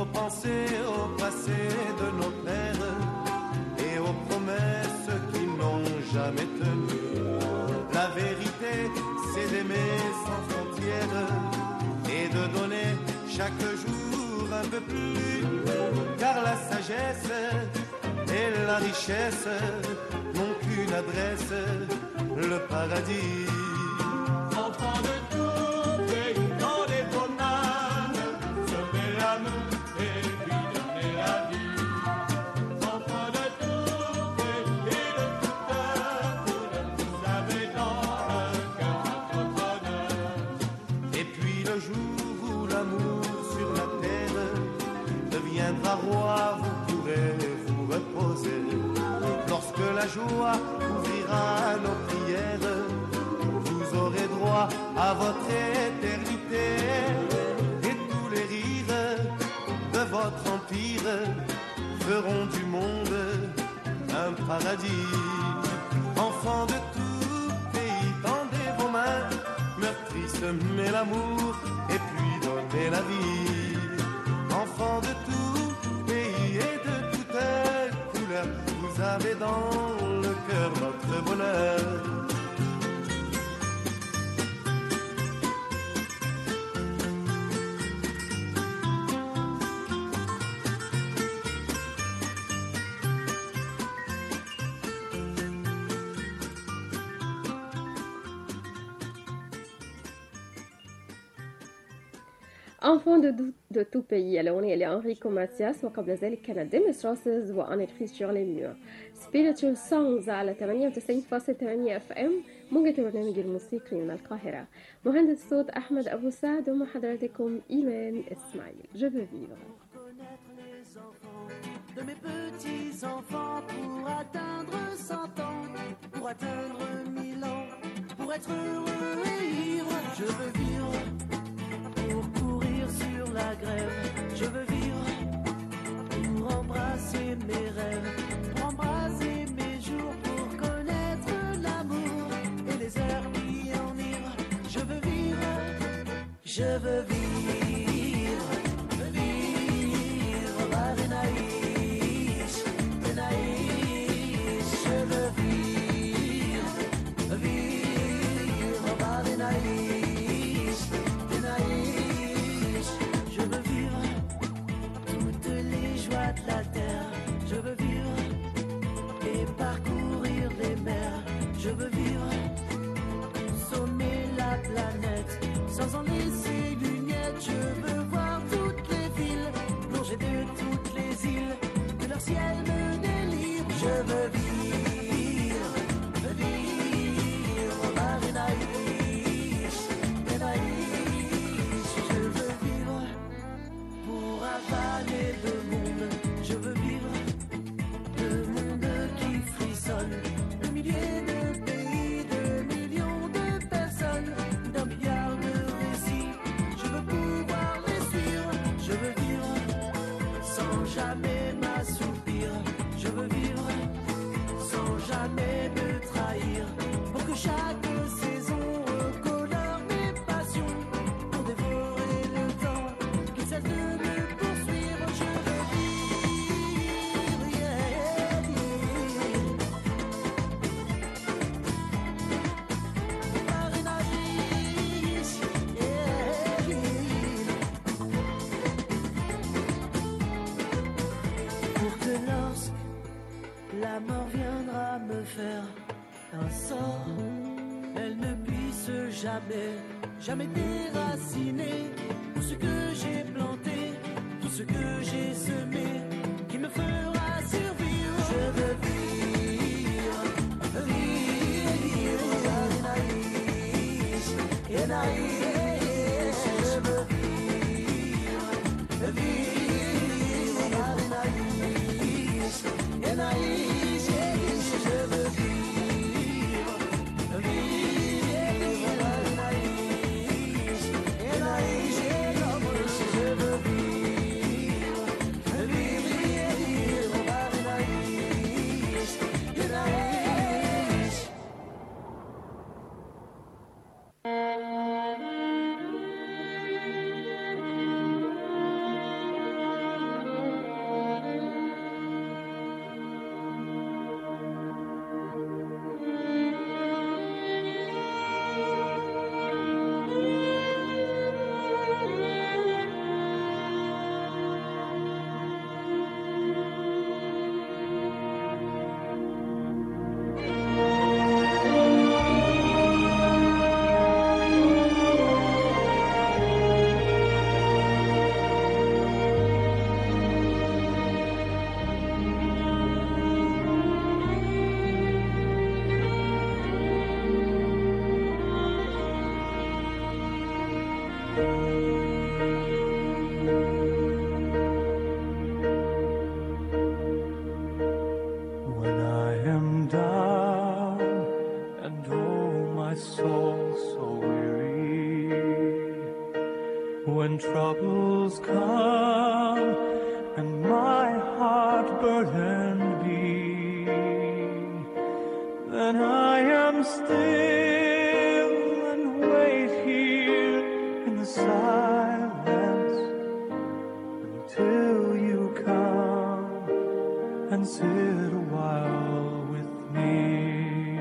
nos pensées au passé de nos pères et aux promesses qui n'ont jamais tenu. La vérité, c'est d'aimer sans frontières et de donner chaque jour un peu plus, car la sagesse et la richesse n'ont qu'une adresse, le paradis. Enfant de tout pays, dans les promenades, sauver l'amour et lui donner la vie. Enfant de tout pays et de tout peuple, vous avez dans le cœur notre honneur. Et puis le jour où l'amour sur la terre deviendra roi, vous pourrez vous reposer. Lorsque la joie ouvrira nos prières, vous aurez droit à votre éternité. Et tous les rires de votre empire feront du monde un paradis. Enfants de tout pays, tendez vos mains, meurtri, semez l'amour et puis donnez la vie. Enfants de tout pays et de toute couleur, vous avez dans le cœur votre bonheur. Enfant de tout pays الأغنية لأنريكو ماتياس وقبل ذلك كانت ديمس راسز وأنا كريستيان ليميور Spiritual Songs على 98.8 FM موجة البرنامج الموسيقي من القاهرة. مهندس صوت أحمد أبو سعد ومع حضراتكم إيمان إسماعيل. Je veux vivre. De mes petits enfants pour atteindre 100 ans, pour atteindre 1000 ans, pour être heureux et ivre. Je veux vivre pour courir sur la grève. Je veux vivre pour embrasser mes rêves, pour embrasser mes jours, pour connaître l'amour et les heures qui enivrent. Je veux vivre, je veux vivre. Sans en laisser une miette, je veux voir toutes les villes, plonger de toutes les îles, que leur ciel me délivre. Je veux vivre, Marinaïs, je veux vivre pour avaler le monde. Je veux vivre le monde qui frissonne, le millier de pays, de millions de personnes, d'un milliard de récits. Je veux pouvoir les suivre. Je veux vivre sans jamais m'assoupir. Je veux vivre sans jamais me trahir. Pour que chaque saison recolore mes passions, pour dévorer le temps qui cesse de me poursuivre. Je veux vivre, yeah, yeah. Marinaïs, yeah, yeah. Pour que lorsque la mort viendra me faire un sort, elle ne puisse jamais, jamais déraciner tout ce que j'ai planté, tout ce que j'ai semé, qui me fera survivre. Je veux vivre, vivre, Anaïs, Anaïs. Je veux vivre, vivre, Anaïs, Anaïs. Je veux vivre, vivre, Anaïs, Anaïs. Je veux vivre, vivre, sit a while with me.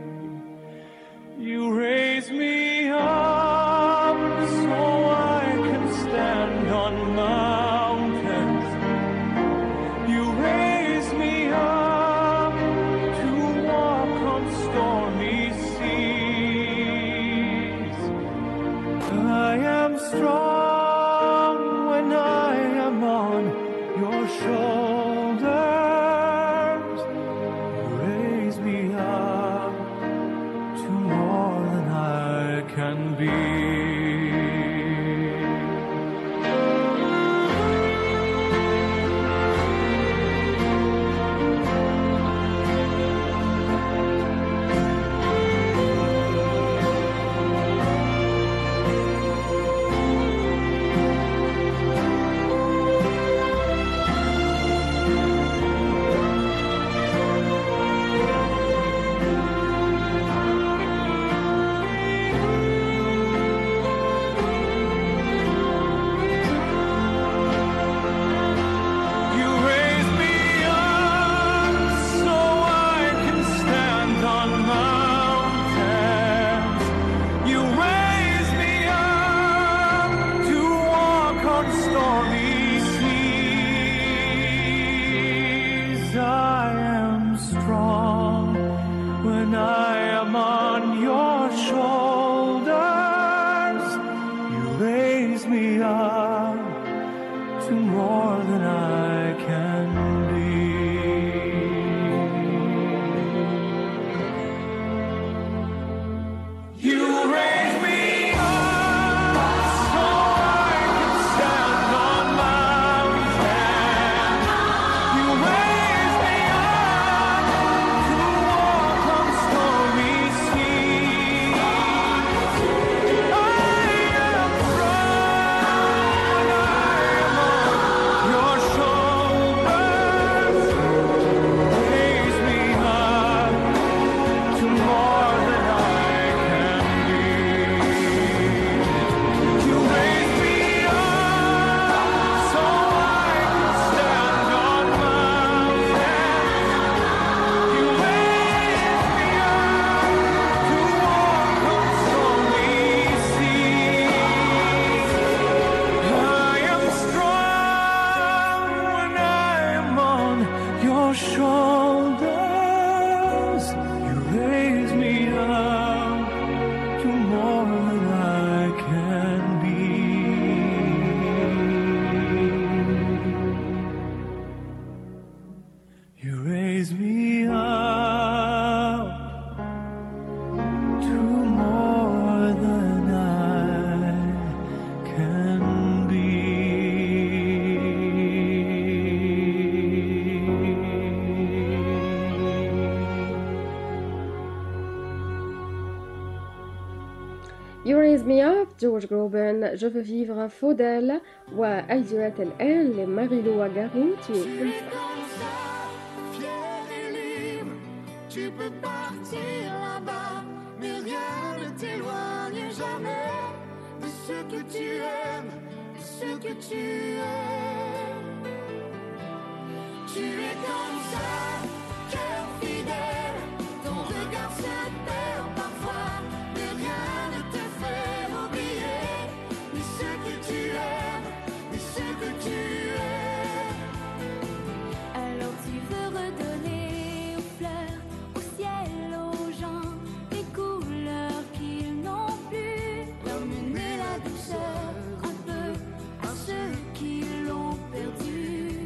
You raise me up so I can stand on mountains. You raise me up to walk on stormy seas. I am strong when I am on your shoulders. You raise me up to more than I can be. You raise me up so I can stand on mountains. You raise me up to walk on stormy seas. I am strong when I am on your shoulders. You raise me up to more than I can be. You raise me up so I can stand on mountains. You raise me up to walk on stormy seas. I am strong when I am on your shoulders. Raise me up to more than I can be. You raise me up so I can stand on mountains. You raise me up to walk on stormy seas. I am strong when I am on your shoulders. You raise me up to more than I can be. You raise me up to more than I can be. You Raise Me Up, جورج جروبن. Je veux vivre, فودل. وأيديات الآن لماريلو وغارين. Tu es Tu comme es ça. comme ça, fier et libre. Tu peux partir là-bas, mais rien ne t'éloigne jamais de ce que tu aimes, de ce que tu es. Tu es comme ça, cœur fidèle. Ton regard se perd parfois, mais rien ne te fait oublier ni ce que tu aimes, ni ce que tu es. Alors tu veux redonner aux fleurs, au ciel, aux gens, des couleurs qu'ils n'ont plus. Ramener la douceur un peu à ceux qui l'ont perdu.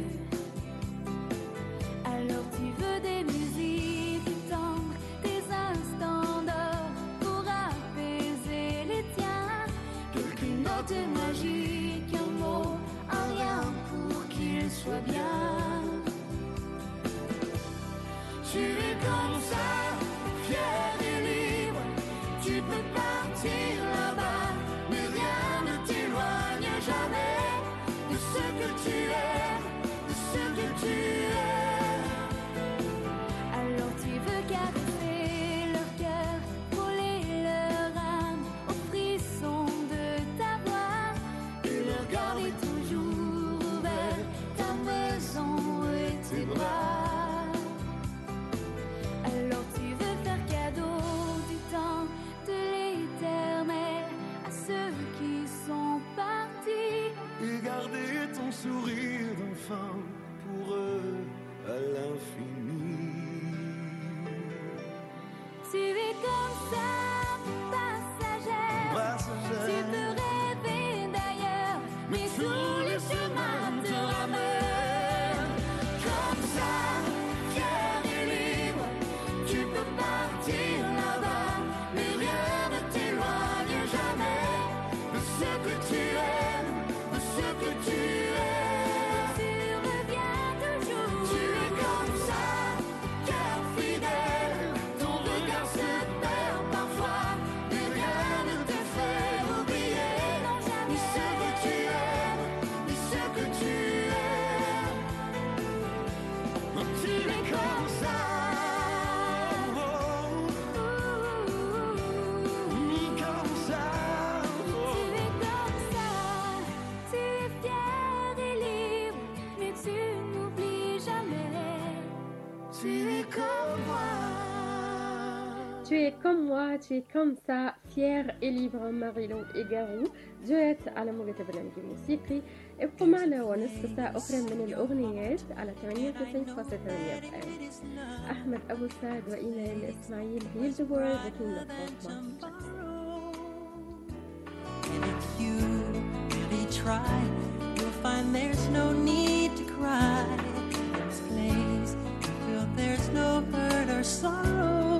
Alors tu veux des musiques tendres, des instants d'or pour apaiser les tiens. Quelques notes magiques, un mot, un rien pour qu'il soit bien. Tu es comme ça, fier et libre. Tu peux partir là-bas, mais rien ne t'éloigne jamais de ce que tu aimes, de ce que tu es. Alors tu veux caresser leur cœur, voler leur âme au frisson de ta voix, Et leur garder toujours ouvert ta maison et tes bras. et ton sourire d'enfant pour eux à l'infini. Tu es comme ça, passagère. Tu peux rêver d'ailleurs, mais tous les chemins te ramènent. Comme ça, fier et libre, tu peux partir là-bas, mais rien ne t'éloigne jamais de ce que tu aimes, de ce que tu es. Tu reviens toujours. Tu es comme ça, cœur fidèle. Ton regard se perd parfois, mais rien ne te fait oublier ni ce que tu aimes, ni ce que tu es. Tu es comme ça. Comme ça. Tu es comme ça, tu es fier et libre, mais tu n'oublies jamais. Tu es comme moi. Tu es comme moi, tu es comme ça, fier et libre. ماريلو إيجارو جاءت على موجة برنامج الموسيقي. ابقوا معنا ونصف ساعة أخرى من الأغنيات على 98.8 FM. أحمد أبو سعد وإيمان إسماعيل بيلجبور The King of Pop Michael Jackson. And if you really try, you'll find there's no need to cry. In this place, you feel there's no hurt or sorrow.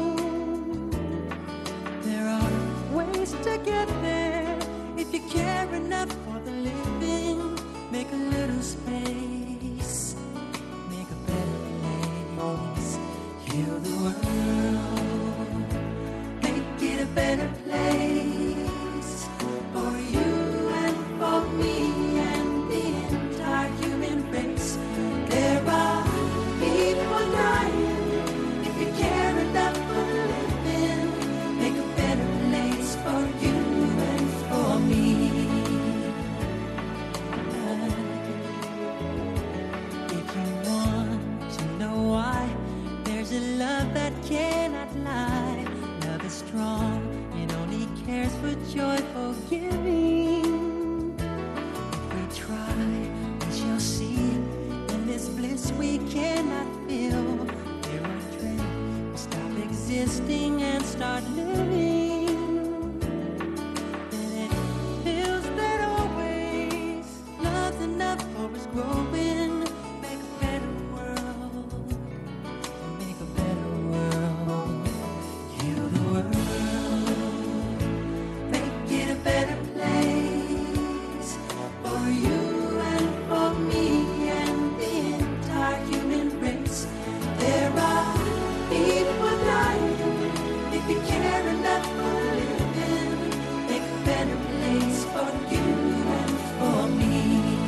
There are ways to get there if you care enough for the living. Make a little space, make a better place. Heal the world, make it a better place. For you and for me and the entire human race. There are people dying. If you care enough for the living, make a better place for you and for me. If you want to know why, there's a love that cannot lie. Love is strong, it only cares for joyful giving. If we try, we shall see. In this bliss we cannot feel. Fear or dread, we stop existing and start living. And it feels that always love's enough for us growing. Make a better world, make a better world. Heal the world, make it a better place for you and for me and the entire human race. There are people dying. If you care enough for living, make a better place for you and for me.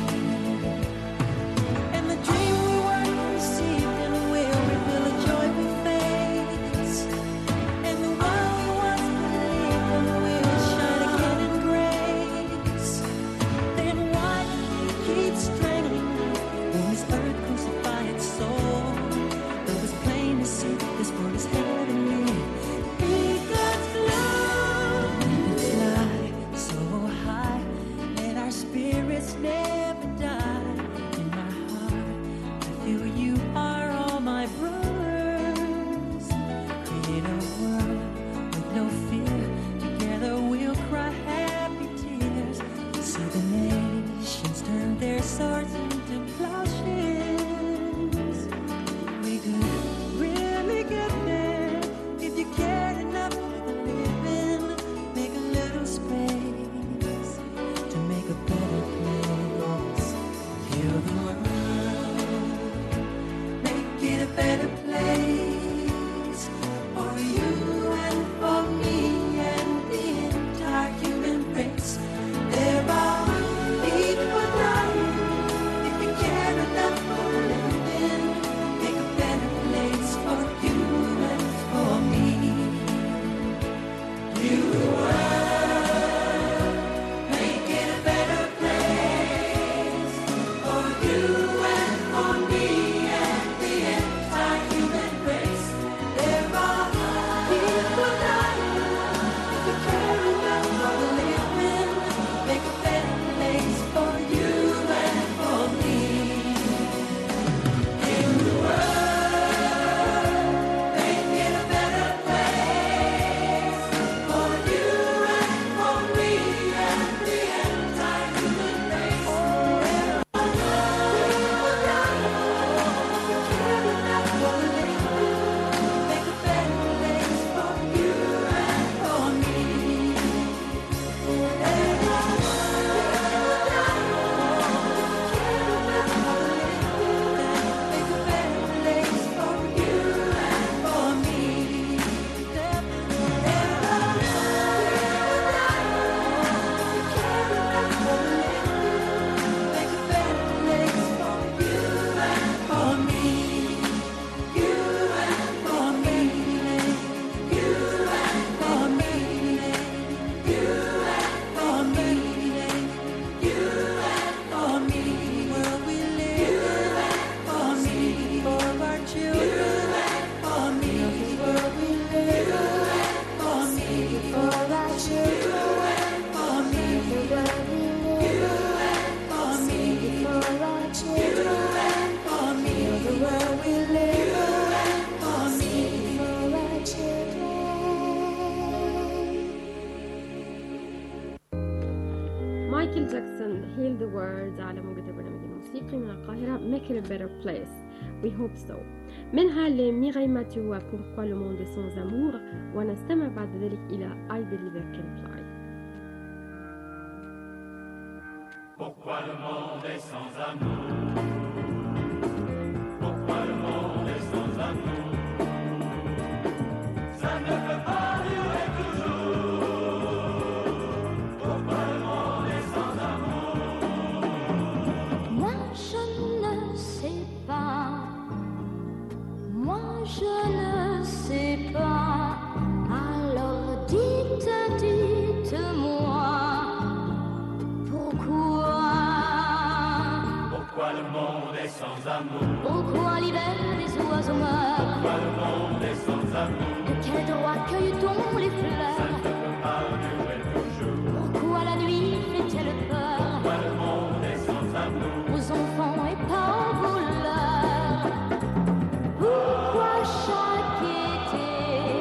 And the dream we once received and will reveal a joyful face. And the one we once believed in will shine again in grace. Then why do we keep strangling when this earth crucify its soul? Though it's plain to see this world is heavenly. Be God's love and fly so high. Let our spirits never die. In my heart, I feel you are all my brothers. Create a world with no fear. Together we'll cry happy tears. See the nations turn their swords into plowshares. We could really get there if you cared enough for the living. Make a little space to make a better place. Heal the world, make it a better place for you and for me and the entire human race. There are people dying. Heal the World على موجة البرنامج الموسيقي من القاهرة. Make it a better place. We hope so. منها لميغاي ماتيو و Pourquoi le monde est sans amour، ونستمع بعد ذلك إلى I Believe I Can Fly. Pourquoi le monde est sans amour? Pourquoi le monde est sans amour? Ça ne peut pas durer toujours. Pourquoi le monde est sans amour? Moi je ne sais pas. Moi je ne sais pas. Alors dites-moi. Pourquoi le monde est sans amour? Pourquoi l'hiver les oiseaux meurent? Pourquoi le monde est sans amour? De quel droit cueille-t-on les Ça fleurs? ne peut pas durer toujours. Pourquoi la nuit fait-elle peur Pourquoi le monde est sans amour? aux enfants et pas aux voleurs? Pourquoi chaque été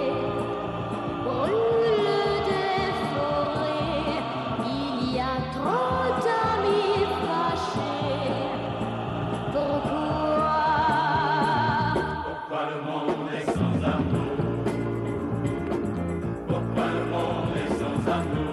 brûle des forêts? Il y a trop d'amis fâchés. Pourquoi le monde est sans amour? Pourquoi le monde est sans amour?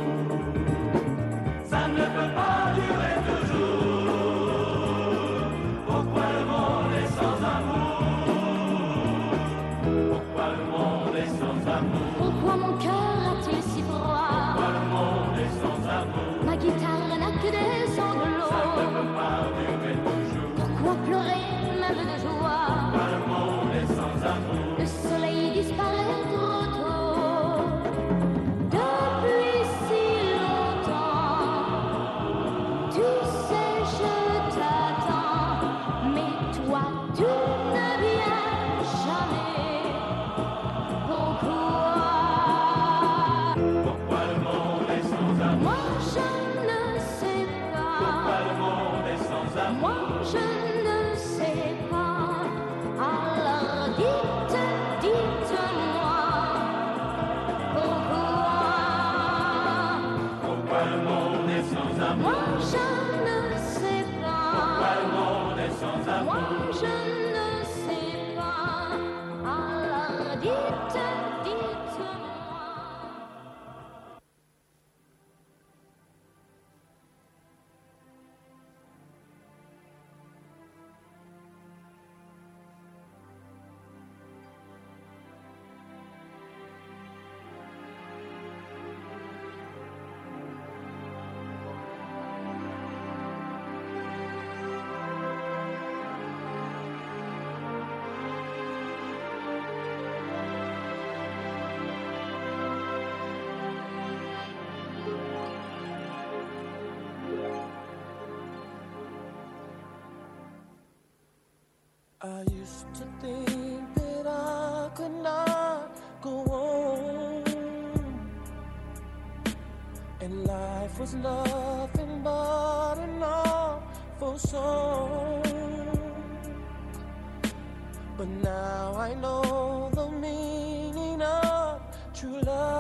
Ça ne peut pas durer toujours. Pourquoi le monde est sans amour? Pourquoi le monde est sans amour? Pourquoi mon cœur a-t-il si froid? Pourquoi le monde est sans amour? Ma guitare n'a que des Ça ne sanglots. peut pas durer toujours. Pourquoi pleurer même de joie? Pourquoi le monde est sans amour? Le soleil disparaît trop tôt. Depuis si longtemps, tu sais je t'attends, mais toi tu ne viens jamais. Pourquoi Pourquoi le monde est sans amour? moi je ne sais Pourquoi pas. le monde est sans amour? Moi je ne sais pas. Alors dites-moi pourquoi. Pourquoi le monde est sans amour? Moi je ne sais Pourquoi le pas. monde est sans amour? Moi je ne sais pas. Alors dites-moi. I used to think that I could not go on, and life was nothing but an awful song. But now I know the meaning of true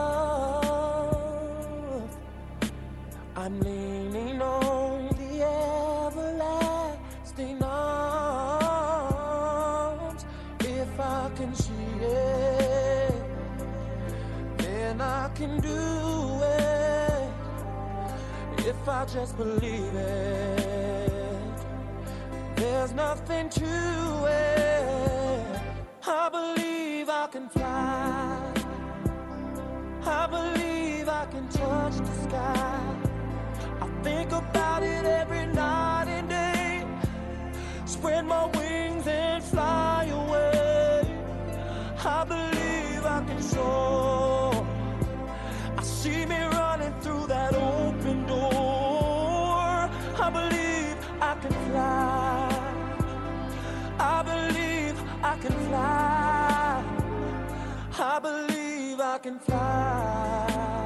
love. I'm leaning on the everlasting arms. If I can see it, then I can do it. If I just believe it, there's nothing to it. I believe I can fly. I believe I can touch the sky. I think about it every night and day. Spread my wings and fly away. I believe I can soar. I see me running through that open door. I believe I can fly. I believe I can fly. I believe I can fly.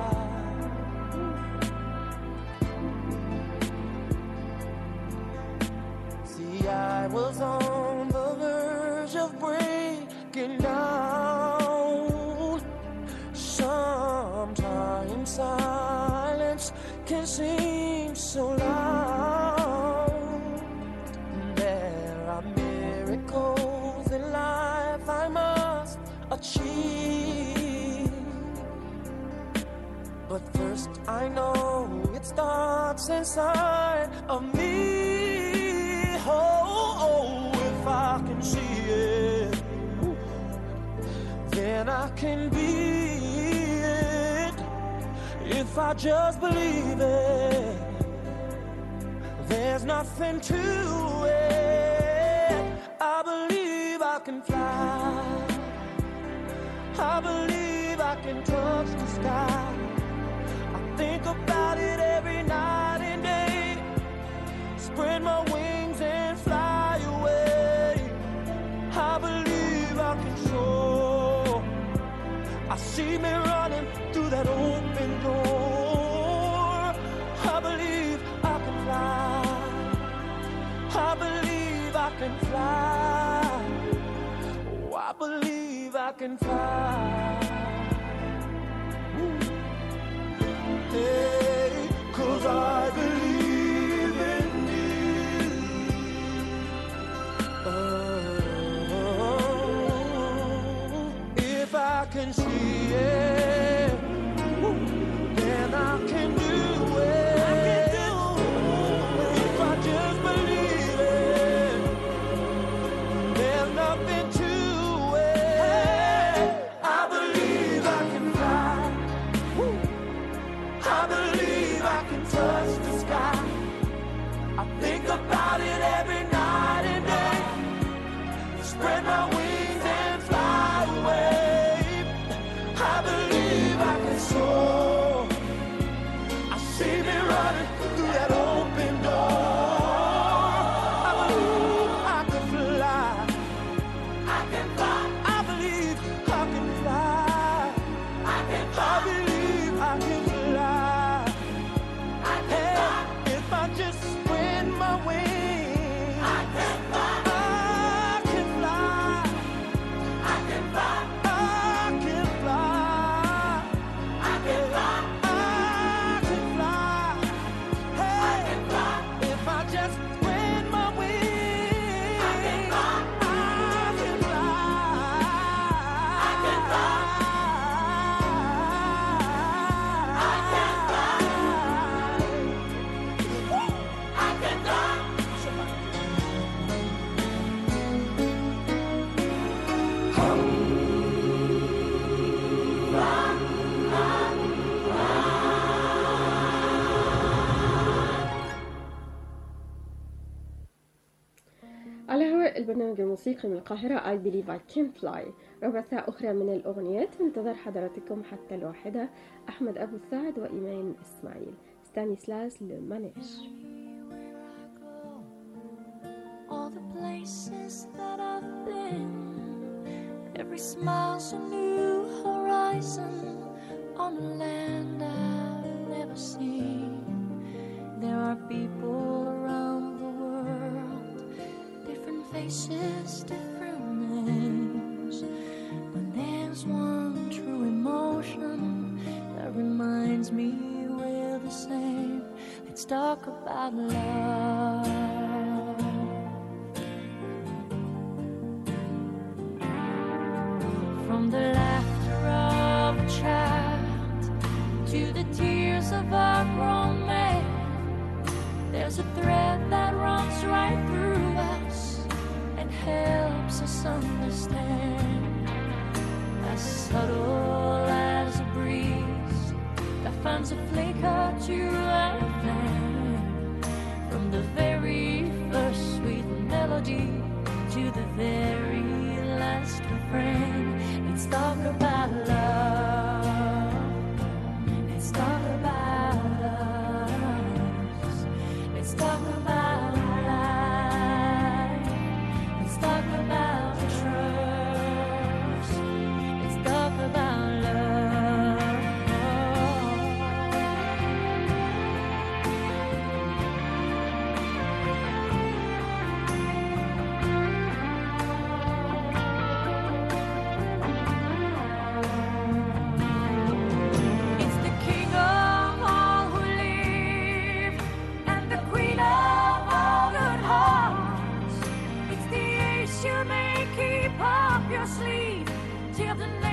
See, I was on the verge of breaking down. Sometimes silence can seem so loud. achieve. But first I know it starts inside of me. Oh, if I can see it, then I can be it. If I just believe it, there's nothing to it. I believe I can fly. I believe I can touch the sky. I think about it every night and day. Spread my wings and fly away. I believe I can soar. I see me running through that open door. I believe I can fly. I believe I can fly. Oh, I believe I can fly. Hey, 'cause I believe in you. Oh, if I can see it, then I can do it. If I just believe it, there's nothing to it. I believe I can fly. I believe I can touch the sky. I think about it every night and day. Spread my wings and fly away. I believe I can soar. I see me running through that open door. I believe I can fly. I can fly. I believe I can fly. I can fly. I believe I can fly. I can fly. If I just spread my wings, I can fly. I can fly. I can fly. I can fly. I can fly. I can fly. Hey, I can fly. If I just spread my wings, I can fly. I can fly. I can fly. I can fly. I can fly. على هواء البرنامج الموسيقي من القاهرة I Believe I Can Fly. ربع ساعة أخرى من الأغنيات انتظر حضراتكم حتى الواحدة. أحمد أبو السعد وإيمان إسماعيل. ستانيسلاس لمانيش. All the places that I've been, every smile's a new horizon on a land I've never seen. There are people around the world, different faces, different names, but there's one true emotion that reminds me we're the same. Let's talk about love. From the laughter of a child to the tears of a grown man, there's a thread that runs right through us and helps us understand. As subtle as a breeze that finds a flicker to a flame. From the very first sweet melody to the very last refrain, let's talk about love. Let's talk about us. Let's talk about life. Let's talk about trust. Let's talk about love. It's the king of all who live and the queen of all good hearts. It's the ace you may keep up your sleeve till the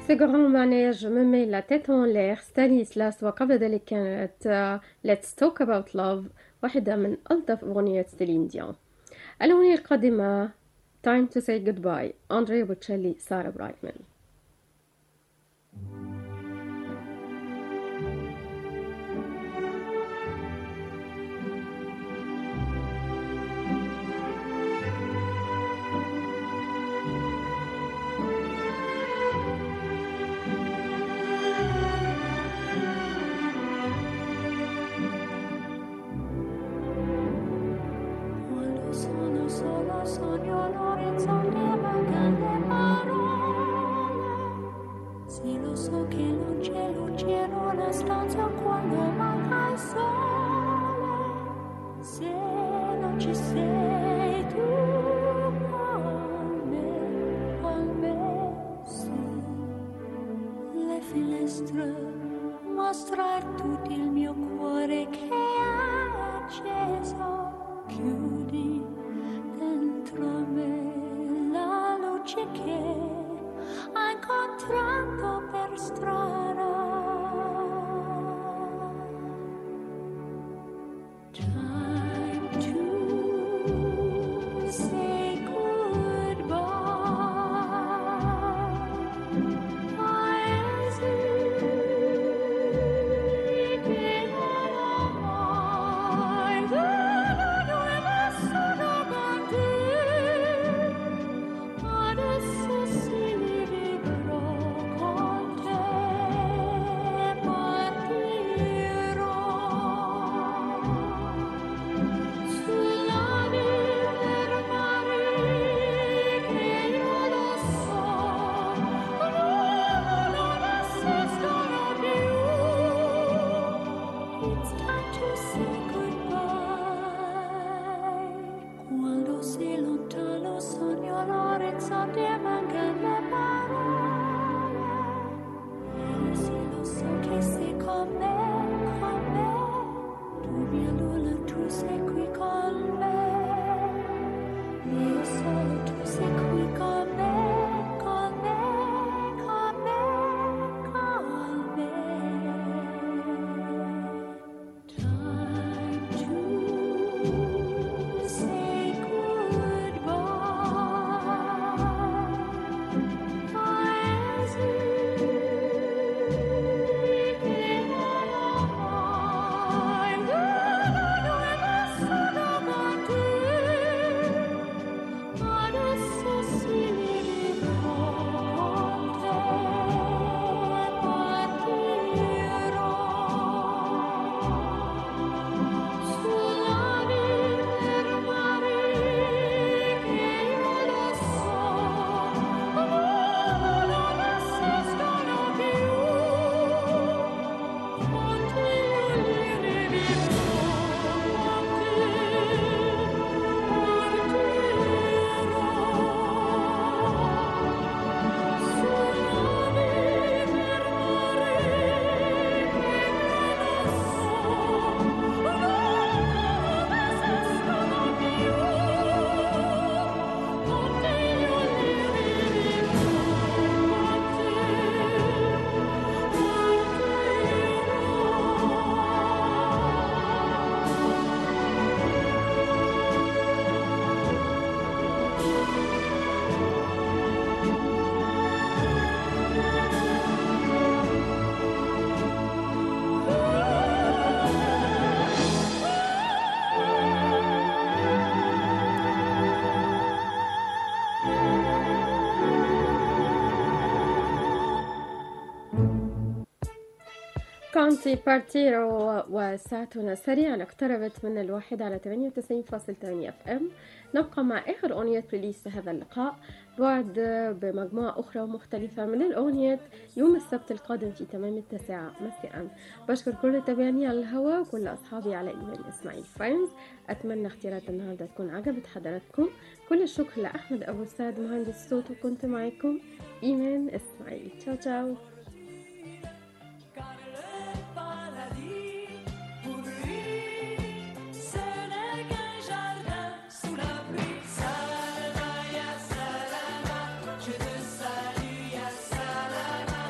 Ce grand manège me met la tête en l'air ستانيسلاس، وقبل ذلك كانت Let's Talk About Love، واحدة من ألطف أغنيات سيلين ديون. الأغنية القادمة Time to Say Goodbye، أندريا بوتشيلي، سارة برايتمان. Solo sogno l'orizzonte, mancano le parole. Sì, lo so che non c'è luce in una stanza quando manca il sole. Se non ci sei tu con me, sì. Le finestre mostra tutto il mio cuore che è acceso. Chiudi dentro me la luce che ho incontrato per strada. Time to say goodbye. I كونتي بارتيرو، وساعتنا سريعا اقتربت من 1 على 98.8 FM. نبقى مع آخر أغنية بليليست هذا اللقاء، بعد بمجموعة أخرى مختلفة من الأغنيات يوم السبت القادم في تمام 9 مساء. بشكر كل تابعني على الهواء وكل أصحابي على إيمان إسماعيل فاينز. أتمنى اختيارات النهاردة تكون عجبت حضراتكم. كل الشكر لأحمد أبو سعد مهندس الصوت، وكنت معاكم إيمان إسماعيل. تشاو تشاو. Je te salue, ya salama.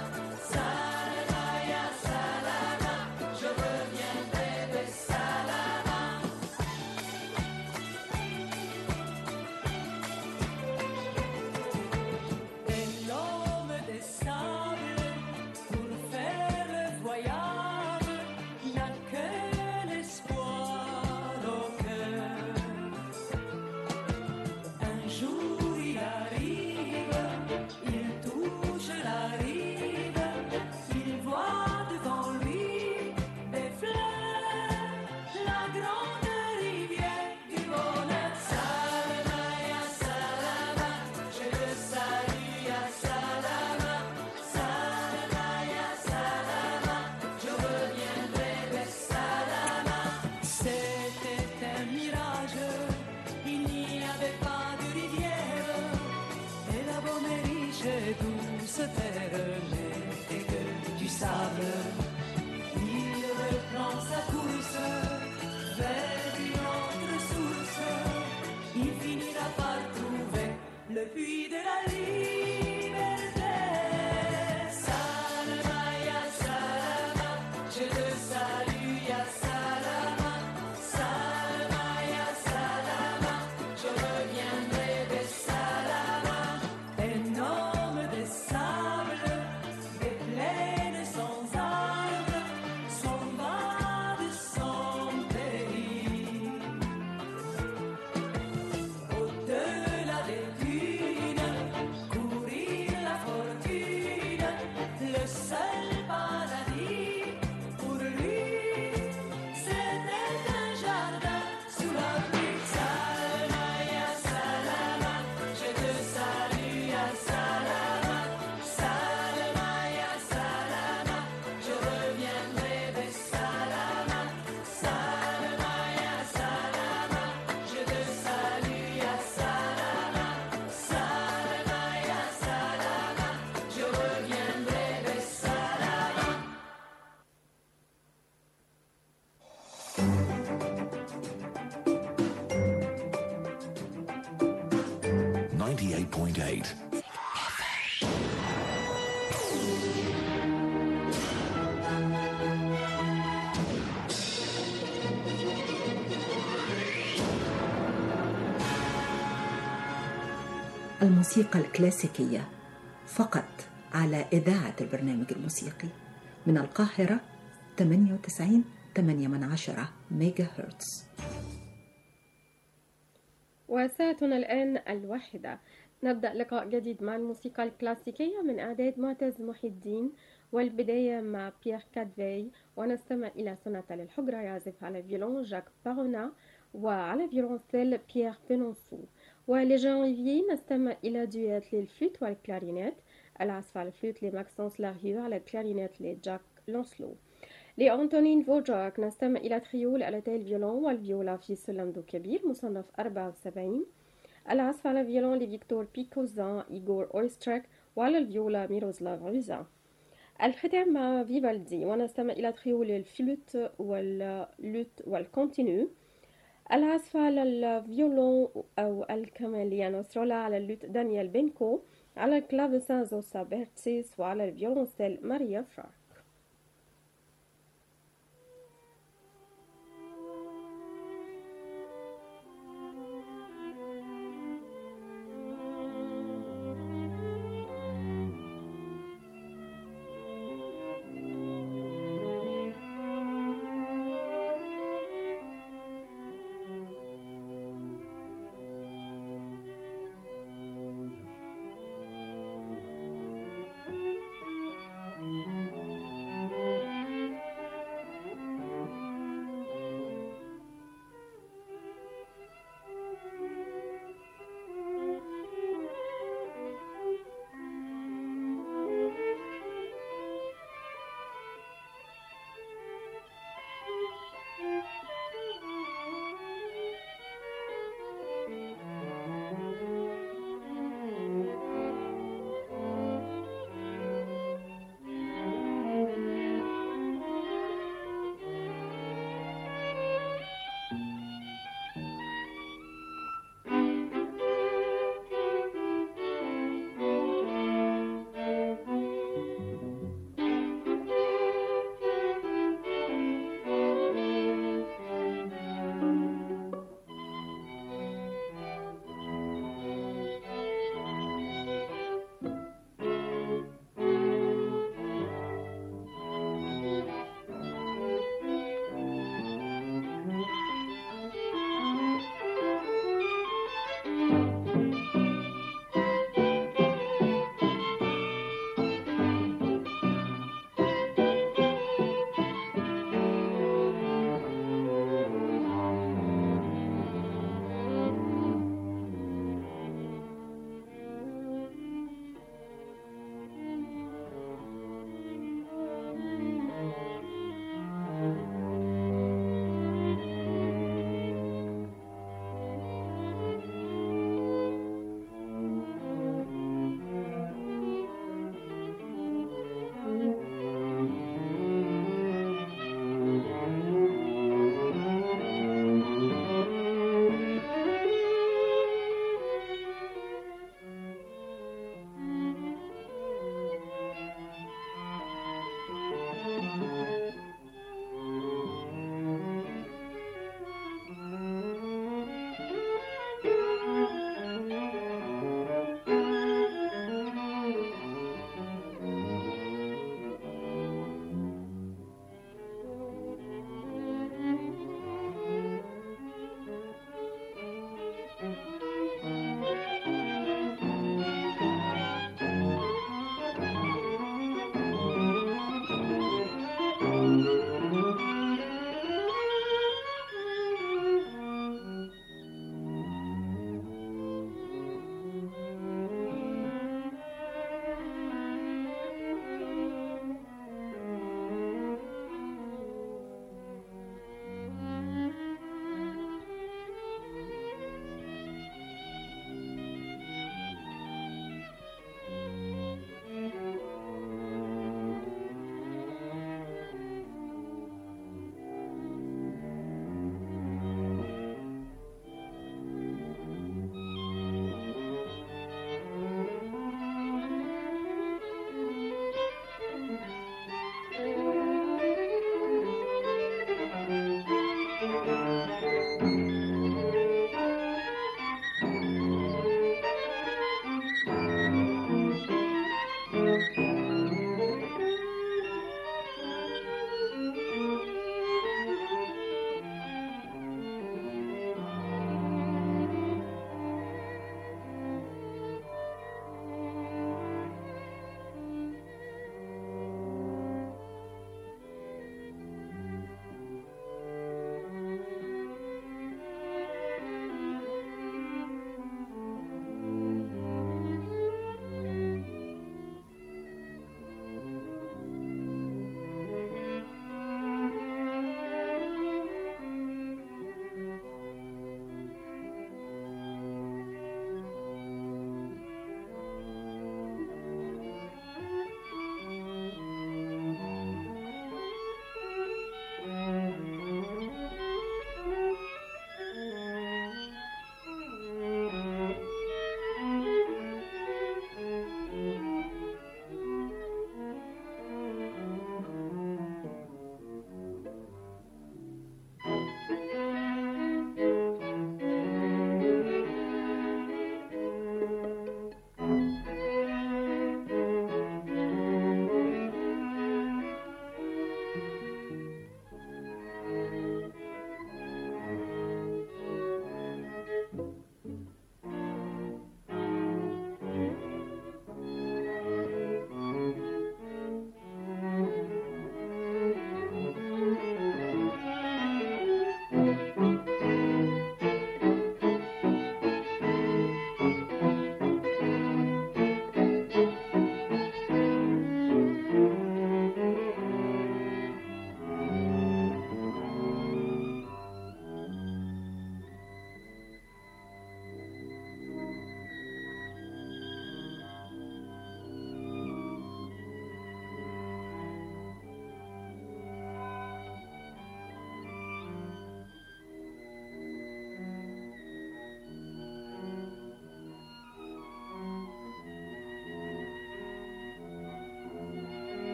88.8. الموسيقى الكلاسيكية فقط على إذاعة البرنامج الموسيقي من القاهرة 98.8 ميجا هرتز. وساعتنا الآن 1:00. نبدأ لقاء جديد مع الموسيقى الكلاسيكية من إعداد معتز محي الدين، والبداية مع بيير كادفي، ونستمع إلى سوناتا للحجرة يعزف على الفيولون جاك بارونا وعلى فيولونسيل بيير بينونسو. ولجانفي نستمع إلى دويات للفلوت والكلارينيت، العزف على الفلوت لماكسونس لاريو، على الكلارينيت لجاك لونسلو. لأنتونين فوجاك نستمع إلى تريو لآلتي الفيولون والفيولا في سلم دو كبير مصنف 74، العزف على الفيولون لفيكتور بيكوزان إيغور أويستراك، وعلى الفيولا ميروسلاف روزا. الختام مع فيفالدي، ونستمع إلى تريو للفلوت واللوت والكونتينو، العزف على الفيولون أو الكاميليانو سترولا، على اللوت دانيال بينكو، على الكلافيسين زوسا بيرتسيس، وعلى الفيولونسيل ماريا فرانك.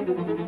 Thank you.